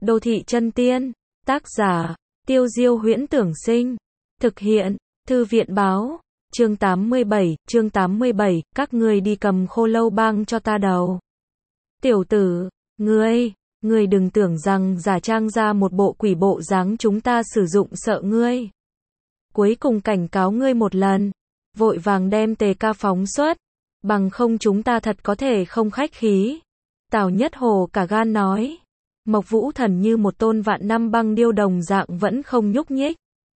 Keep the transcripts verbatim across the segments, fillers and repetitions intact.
Đô thị chân tiên. Tác giả, Tiêu Diêu Huyễn Tưởng Sinh. Thực hiện, Thư viện Báo. Chương tám mươi bảy, chương tám mươi bảy, các ngươi đi cầm khô lâu bang cho ta đầu. Tiểu tử, ngươi, ngươi đừng tưởng rằng giả trang ra một bộ quỷ bộ dáng chúng ta sử dụng sợ ngươi. Cuối cùng cảnh cáo ngươi một lần, vội vàng đem tề ca phóng xuất, bằng không chúng ta thật có thể không khách khí. Tào Nhất Hồ cả gan nói. Mộc Vũ Thần như một tôn vạn năm băng điêu đồng dạng vẫn không nhúc nhích.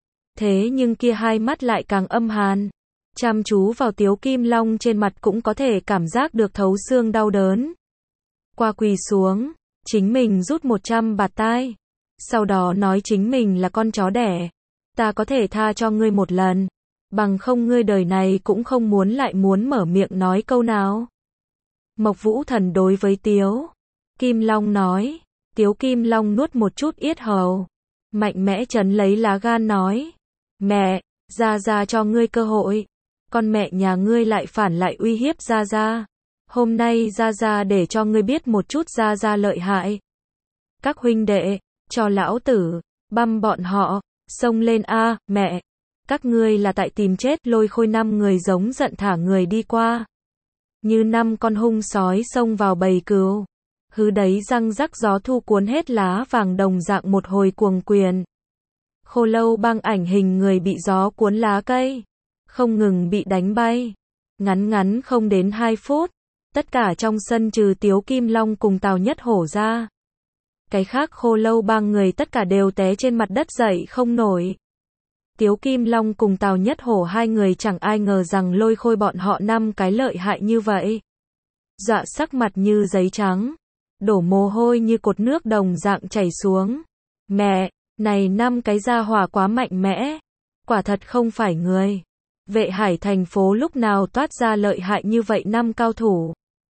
Thế nhưng kia hai mắt lại càng âm hàn. Chăm chú vào Tiếu Kim Long trên mặt cũng có thể cảm giác được thấu xương đau đớn. Qua quỳ xuống, chính mình rút một trăm bạt tai. Sau đó nói chính mình là con chó đẻ. Ta có thể tha cho ngươi một lần. Bằng không ngươi đời này cũng không muốn lại muốn mở miệng nói câu nào. Mộc Vũ Thần đối với Tiếu Kim Long nói. Tiếu Kim Long nuốt một chút yết hầu. Mạnh mẽ trấn lấy lá gan nói. Mẹ, Gia Gia cho ngươi cơ hội. Con mẹ nhà ngươi lại phản lại uy hiếp Gia Gia. Hôm nay Gia Gia để cho ngươi biết một chút Gia Gia lợi hại. Các huynh đệ, cho lão tử, băm bọn họ, xông lên a, mẹ. Các ngươi là tại tìm chết. Lôi Khôi năm người giống giận thả người đi qua. Như năm con hung sói xông vào bầy cừu. Hứ đấy răng rắc gió thu cuốn hết lá vàng đồng dạng một hồi cuồng quyền. Khô lâu bang ảnh hình người bị gió cuốn lá cây. Không ngừng bị đánh bay. Ngắn ngắn không đến hai phút. Tất cả trong sân trừ Tiếu Kim Long cùng Tào Nhất Hổ ra. Cái khác khô lâu bang người tất cả đều té trên mặt đất dậy không nổi. Tiếu Kim Long cùng Tào Nhất Hổ hai người chẳng ai ngờ rằng Lôi Khôi bọn họ năm cái lợi hại như vậy. Dọa sắc mặt như giấy trắng. Đổ mồ hôi như cột nước đồng dạng chảy xuống. Mẹ, này năm cái gia hỏa quá mạnh mẽ. Quả thật không phải người. Vệ Hải thành phố lúc nào toát ra lợi hại như vậy năm cao thủ.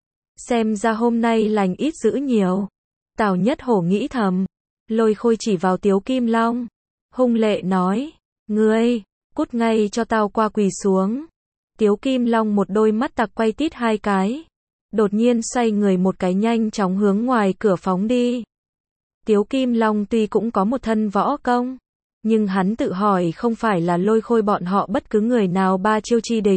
Xem ra hôm nay lành ít dữ nhiều. Tào Nhất Hổ nghĩ thầm. Lôi Khôi chỉ vào Tiếu Kim Long. Hung lệ nói. Ngươi, cút ngay cho tao qua quỳ xuống. Tiếu Kim Long một đôi mắt tặc quay tít hai cái. Đột nhiên xoay người một cái nhanh chóng hướng ngoài cửa phóng đi. Tiếu Kim Long tuy cũng có một thân võ công, nhưng hắn tự hỏi không phải là Lôi Khôi bọn họ bất cứ người nào ba chiêu chi địch.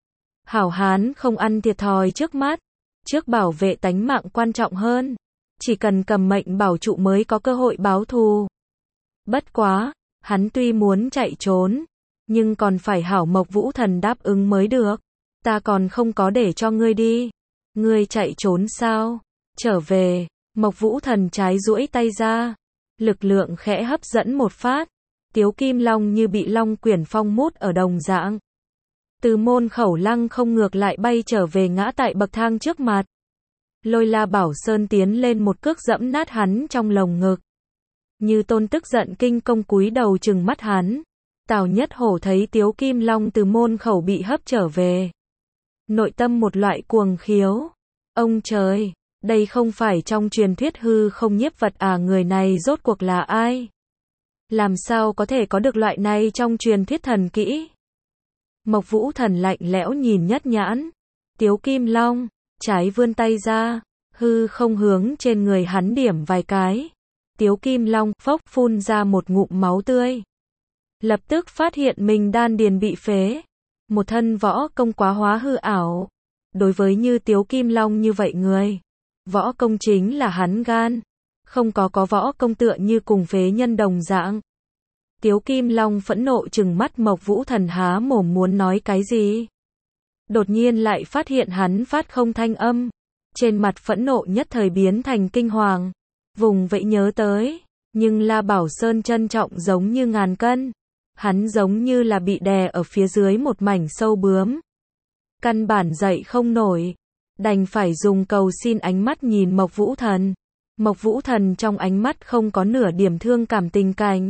Hảo hán không ăn thiệt thòi trước mắt, trước bảo vệ tánh mạng quan trọng hơn. Chỉ cần cầm mệnh bảo trụ mới có cơ hội báo thù. Bất quá, hắn tuy muốn chạy trốn, nhưng còn phải hảo Mộc Vũ Thần đáp ứng mới được. Ta còn không có để cho ngươi đi. Ngươi chạy trốn sao? Trở về. Mộc Vũ Thần trái duỗi tay ra. Lực lượng khẽ hấp dẫn một phát. Tiếu Kim Long như bị long quyển phong mút ở đồng dạng. Từ môn khẩu lăng không ngược lại bay trở về ngã tại bậc thang trước mặt. Lôi La Bảo Sơn tiến lên một cước dẫm nát hắn trong lồng ngực. Như Tôn tức giận kinh công cúi đầu trừng mắt hắn. Tào Nhất Hổ thấy Tiếu Kim Long từ môn khẩu bị hấp trở về. Nội tâm một loại cuồng khiếu. Ông trời, đây không phải trong truyền thuyết hư không nhiếp vật à, người này rốt cuộc là ai? Làm sao có thể có được loại này trong truyền thuyết thần kỹ? Mộc Vũ Thần lạnh lẽo nhìn nhất nhãn. Tiếu Kim Long, trái vươn tay ra, hư không hướng trên người hắn điểm vài cái. Tiếu Kim Long phốc phun ra một ngụm máu tươi. Lập tức phát hiện mình đan điền bị phế. Một thân võ công quá hóa hư ảo. Đối với như Tiếu Kim Long như vậy người, võ công chính là hắn gan. Không có có võ công tựa như cùng phế nhân đồng dạng. Tiếu Kim Long phẫn nộ trừng mắt Mộc Vũ Thần há mồm muốn nói cái gì. Đột nhiên lại phát hiện hắn phát không thanh âm. Trên mặt phẫn nộ nhất thời biến thành kinh hoàng. Vùng vẫy nhớ tới. Nhưng La Bảo Sơn trân trọng giống như ngàn cân. Hắn giống như là bị đè ở phía dưới một mảnh sâu bướm. Căn bản dậy không nổi. Đành phải dùng cầu xin ánh mắt nhìn Mộc Vũ Thần. Mộc Vũ Thần trong ánh mắt không có nửa điểm thương cảm tình cảnh.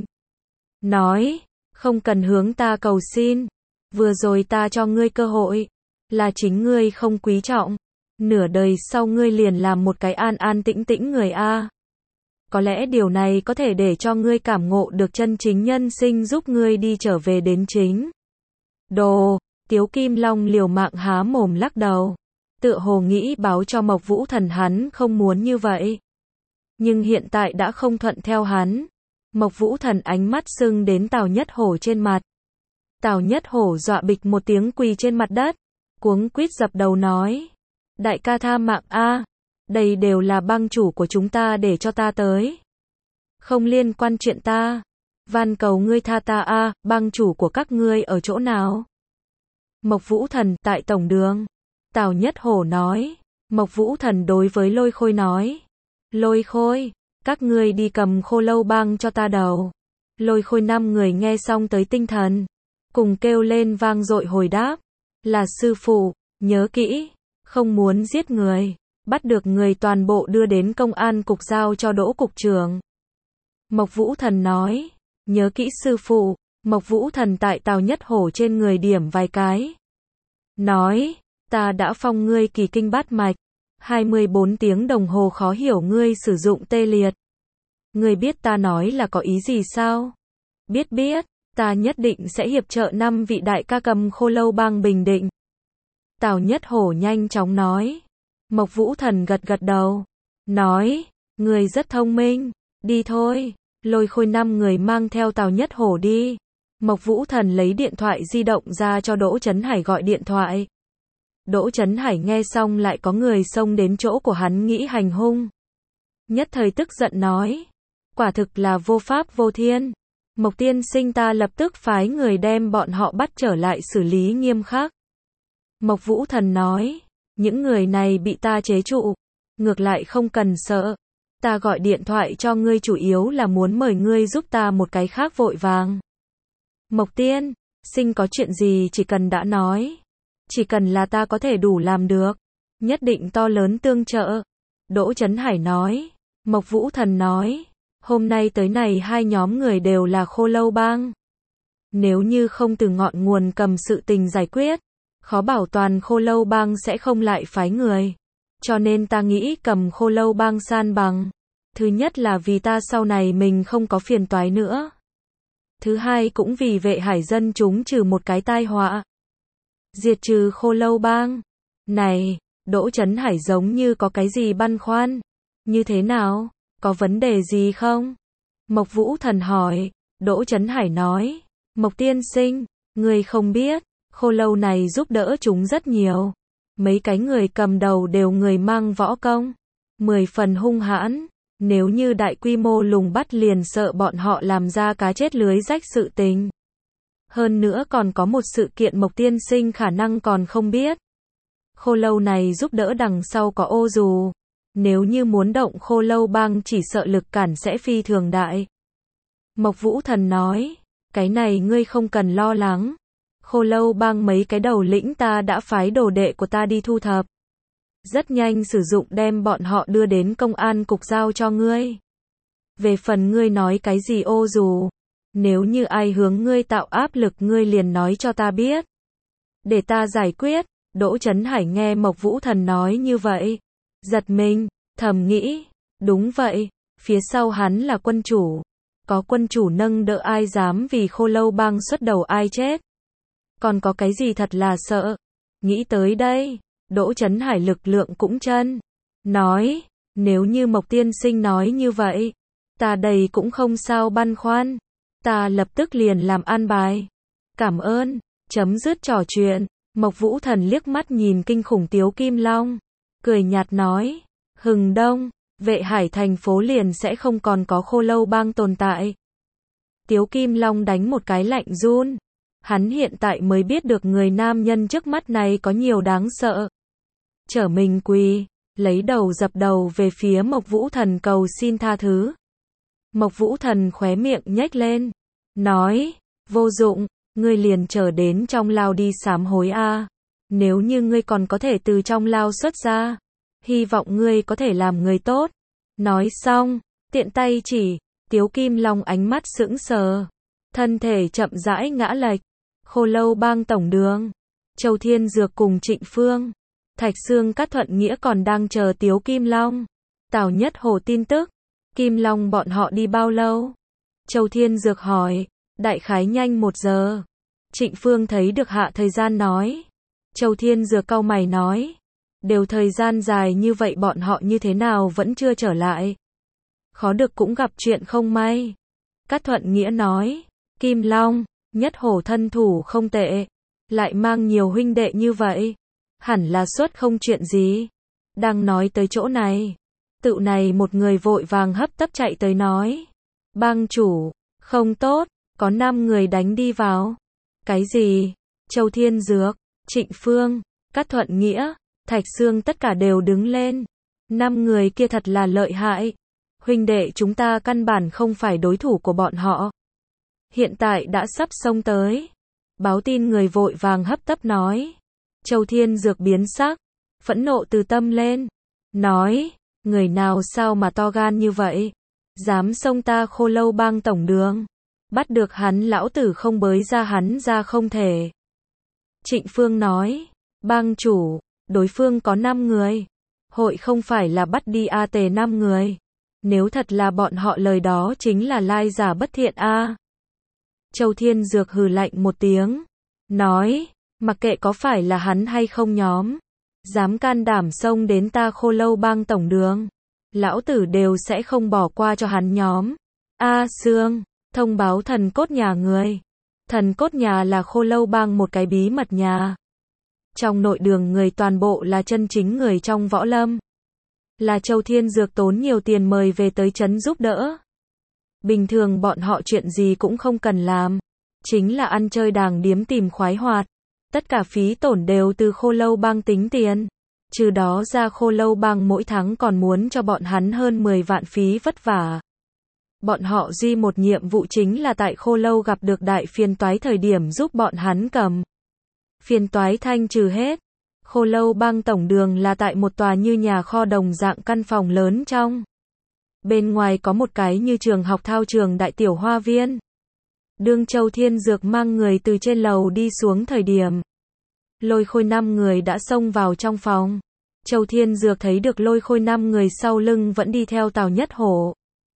Nói, không cần hướng ta cầu xin. Vừa rồi ta cho ngươi cơ hội. Là chính ngươi không quý trọng. Nửa đời sau ngươi liền làm một cái an an tĩnh tĩnh người a. Có lẽ điều này có thể để cho ngươi cảm ngộ được chân chính nhân sinh, giúp ngươi đi trở về đến chính. Đồ, Tiếu Kim Long liều mạng há mồm lắc đầu. Tựa hồ nghĩ báo cho Mộc Vũ Thần hắn không muốn như vậy. nhưng hiện tại đã không thuận theo hắn. Mộc Vũ Thần ánh mắt sưng đến Tào Nhất Hổ trên mặt. Tào Nhất Hổ dọa bịch một tiếng quỳ trên mặt đất, cuống quýt dập đầu nói: đại ca tha mạng a, đây đều là bang chủ của chúng ta để cho ta tới. Không liên quan chuyện ta. Van cầu ngươi tha ta a, bang chủ của các ngươi ở chỗ nào? Mộc Vũ Thần, tại tổng đường. Tào Nhất Hổ nói. Mộc Vũ Thần đối với Lôi Khôi nói: Lôi Khôi, các ngươi đi cầm Khô Lâu Bang cho ta đầu. Lôi Khôi năm người nghe xong tới tinh thần, cùng kêu lên vang dội hồi đáp: là sư phụ, nhớ kỹ, không muốn giết người, bắt được người toàn bộ đưa đến công an cục giao cho Đỗ cục trưởng. Mộc Vũ Thần nói: nhớ kỹ sư phụ. Mộc Vũ Thần tại Tào Nhất Hổ trên người điểm vài cái, nói: ta đã phong ngươi kỳ kinh bát mạch, hai mươi bốn tiếng đồng hồ khó hiểu ngươi sử dụng tê liệt. Ngươi biết ta nói là có ý gì sao? Biết biết, ta nhất định sẽ hiệp trợ năm vị đại ca cầm Khô Lâu Bang bình định. Tào Nhất Hổ nhanh chóng nói. Mộc Vũ Thần gật gật đầu, nói: ngươi rất thông minh, đi thôi. Lôi Khôi năm người mang theo Tào Nhất Hổ đi. Mộc Vũ Thần lấy điện thoại di động ra cho Đỗ Chấn Hải gọi điện thoại. Đỗ Chấn Hải nghe xong lại có người xông đến chỗ của hắn nghĩ hành hung. Nhất thời tức giận nói: quả thực là vô pháp vô thiên. Mộc tiên sinh, ta lập tức phái người đem bọn họ bắt trở lại xử lý nghiêm khắc. Mộc Vũ Thần nói: những người này bị ta chế trụ, ngược lại không cần sợ. Ta gọi điện thoại cho ngươi chủ yếu là muốn mời ngươi giúp ta một cái khác vội vàng. Mộc tiên sinh có chuyện gì chỉ cần đã nói. Chỉ cần là ta có thể đủ làm được, nhất định to lớn tương trợ. Đỗ Chấn Hải nói. Mộc Vũ Thần nói: hôm nay tới này hai nhóm người đều là Khô Lâu Bang. Nếu như không từ ngọn nguồn cầm sự tình giải quyết, khó bảo toàn Khô Lâu Bang sẽ không lại phái người. Cho nên ta nghĩ cầm Khô Lâu Bang san bằng. Thứ nhất là vì ta sau này mình không có phiền toái nữa. Thứ hai cũng vì Vệ Hải dân chúng trừ một cái tai họa. Diệt trừ Khô Lâu Bang. Này, Đỗ Chấn Hải giống như có cái gì băn khoăn. Như thế nào? Có vấn đề gì không? Mộc Vũ Thần hỏi. Đỗ Chấn Hải nói: Mộc tiên sinh, người không biết, Khô Lâu này giúp đỡ chúng rất nhiều. Mấy cái người cầm đầu đều người mang võ công, mười phần hung hãn. Nếu như đại quy mô lùng bắt liền sợ bọn họ làm ra cá chết lưới rách sự tình. Hơn nữa còn có một sự kiện Mộc tiên sinh khả năng còn không biết. Khô Lâu này giúp đỡ đằng sau có ô dù. Nếu như muốn động Khô Lâu Bang chỉ sợ lực cản sẽ phi thường đại. Mộc Vũ Thần nói: cái này ngươi không cần lo lắng. Khô Lâu Bang mấy cái đầu lĩnh ta đã phái đồ đệ của ta đi thu thập. Rất nhanh sử dụng đem bọn họ đưa đến công an cục giao cho ngươi. Về phần ngươi nói cái gì ô dù, nếu như ai hướng ngươi tạo áp lực ngươi liền nói cho ta biết. Để ta giải quyết. Đỗ Chấn Hải nghe Mộc Vũ Thần nói như vậy, giật mình, thầm nghĩ, đúng vậy, phía sau hắn là quân chủ. Có quân chủ nâng đỡ ai dám vì Khô Lâu Bang xuất đầu ai chết. Còn có cái gì thật là sợ. Nghĩ tới đây, Đỗ Chấn Hải lực lượng cũng chân. Nói, nếu như Mộc tiên sinh nói như vậy, ta đây cũng không sao băn khoăn. Ta lập tức liền làm an bài. Cảm ơn. Chấm dứt trò chuyện. Mộc Vũ Thần liếc mắt nhìn kinh khủng Tiếu Kim Long, cười nhạt nói: Hừng Đông, Vệ Hải thành phố liền sẽ không còn có Khô Lâu Bang tồn tại. Tiếu Kim Long đánh một cái lạnh run. Hắn hiện tại mới biết được người nam nhân trước mắt này có nhiều đáng sợ. Trở mình quỳ, lấy đầu dập đầu về phía Mộc Vũ Thần cầu xin tha thứ. Mộc Vũ Thần khóe miệng nhếch lên, nói: vô dụng, ngươi liền trở đến trong lao đi sám hối a. Nếu như ngươi còn có thể từ trong lao xuất ra, hy vọng ngươi có thể làm người tốt. Nói xong, tiện tay chỉ, Tiếu Kim Long ánh mắt sững sờ, thân thể chậm rãi ngã lệch. Khô Lâu Bang tổng đường, Châu Thiên Dược cùng Trịnh Phương, Thạch Xương Cát Thuận Nghĩa còn đang chờ Tiếu Kim Long. Tào Nhất Hổ tin tức, Kim Long bọn họ đi bao lâu? Châu Thiên Dược hỏi. Đại khái nhanh một giờ. Trịnh Phương thấy được hạ thời gian nói. Châu Thiên Dược cau mày nói: đều thời gian dài như vậy bọn họ như thế nào vẫn chưa trở lại? khó được cũng gặp chuyện không may. Cát Thuận Nghĩa nói, Kim Long, Nhất Hổ thân thủ không tệ, lại mang nhiều huynh đệ như vậy, hẳn là suất không chuyện gì. Đang nói tới chỗ này, tự này một người vội vàng hấp tấp chạy tới nói, bang chủ, không tốt, có năm người đánh đi vào. Cái gì? Châu Thiên Dược, Trịnh Phương, Cát Thuận Nghĩa, Thạch Sương tất cả đều đứng lên. Năm người kia thật là lợi hại. Huynh đệ chúng ta căn bản không phải đối thủ của bọn họ. Hiện tại đã sắp xông tới. Báo tin người vội vàng hấp tấp nói. Châu Thiên Dược biến sắc, phẫn nộ từ tâm lên. Nói, người nào sao mà to gan như vậy? Dám xông ta Khô Lâu Bang tổng đường. Bắt được hắn lão tử không bới ra hắn ra không thể. Trịnh Phương nói, bang chủ, đối phương có năm người. Hội không phải là bắt đi A tề năm người. Nếu thật là bọn họ lời đó chính là lai giả bất thiện a. Châu Thiên Dược hừ lạnh một tiếng. Nói, mặc kệ có phải là hắn hay không nhóm. Dám can đảm xông đến ta Khô Lâu Bang tổng đường. Lão tử đều sẽ không bỏ qua cho hắn nhóm. A Sương, thông báo thần cốt nhà người. Thần cốt nhà là Khô Lâu Bang một cái bí mật nhà. Trong nội đường người toàn bộ là chân chính người trong võ lâm. Là Châu Thiên Dược tốn nhiều tiền mời về tới trấn giúp đỡ. Bình thường bọn họ chuyện gì cũng không cần làm. Chính là ăn chơi đàng điếm tìm khoái hoạt. Tất cả phí tổn đều từ Khô Lâu Bang tính tiền. Trừ đó ra Khô Lâu Bang mỗi tháng còn muốn cho bọn hắn hơn mười vạn phí vất vả. Bọn họ duy một nhiệm vụ chính là tại Khô Lâu gặp được đại phiền toái thời điểm giúp bọn hắn cầm. Phiền toái thanh trừ hết. Khô Lâu Bang tổng đường là tại một tòa như nhà kho đồng dạng căn phòng lớn trong. Bên ngoài có một cái như trường học thao trường đại tiểu hoa viên. Đương Châu Thiên Dược mang người từ trên lầu đi xuống thời điểm. Lôi Khôi năm người đã xông vào trong phòng. Châu Thiên Dược thấy được Lôi Khôi năm người sau lưng vẫn đi theo Tào Nhất Hổ.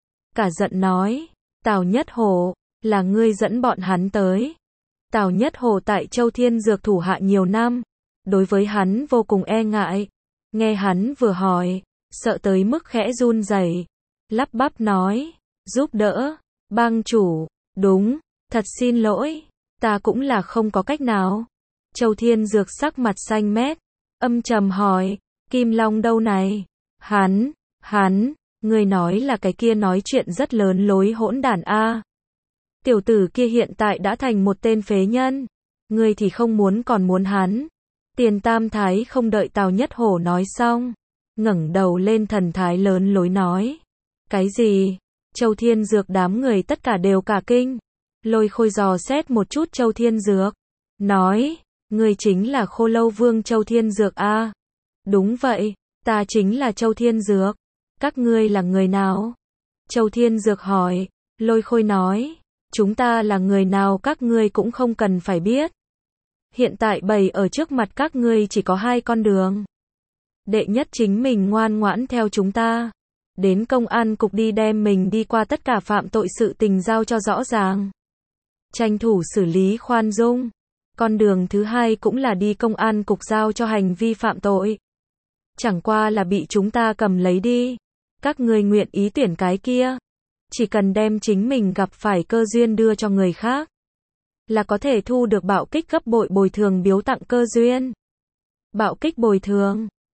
Cả giận nói, Tào Nhất Hổ, là ngươi dẫn bọn hắn tới. Tào Nhất Hổ tại Châu Thiên Dược thủ hạ nhiều năm. Đối với hắn vô cùng e ngại. Nghe hắn vừa hỏi, sợ tới mức khẽ run rẩy, lắp bắp nói, giúp đỡ, bang chủ, đúng, thật xin lỗi, ta cũng là không có cách nào. Châu Thiên Dược sắc mặt xanh mét, âm trầm hỏi, Kim Long đâu này? Hắn, hắn, người nói là cái kia nói chuyện rất lớn lối hỗn đản a. Tiểu tử kia hiện tại đã thành một tên phế nhân, ngươi thì không muốn còn muốn hắn. Tiền Tam Thái không đợi Tào Nhất Hổ nói xong, ngẩng đầu lên thần thái lớn lối nói. Cái gì? Châu Thiên Dược đám người tất cả đều cả kinh. Lôi Khôi dò xét một chút Châu Thiên Dược. Nói, ngươi chính là Khô Lâu Vương Châu Thiên Dược a? Đúng vậy, ta chính là Châu Thiên Dược. Các ngươi là người nào? Châu Thiên Dược hỏi. Lôi Khôi nói, chúng ta là người nào các ngươi cũng không cần phải biết. Hiện tại bày ở trước mặt các ngươi chỉ có hai con đường. Đệ nhất chính mình ngoan ngoãn theo chúng ta. Đến công an cục đi đem mình đi qua tất cả phạm tội sự tình giao cho rõ ràng. Tranh thủ xử lý khoan dung. Con đường thứ hai cũng là đi công an cục giao cho hành vi phạm tội. Chẳng qua là bị chúng ta cầm lấy đi. Các ngươi nguyện ý tuyển cái kia. Chỉ cần đem chính mình gặp phải cơ duyên đưa cho người khác. Là có thể thu được bạo kích gấp bội bồi thường biếu tặng cơ duyên. Bạo kích bồi thường.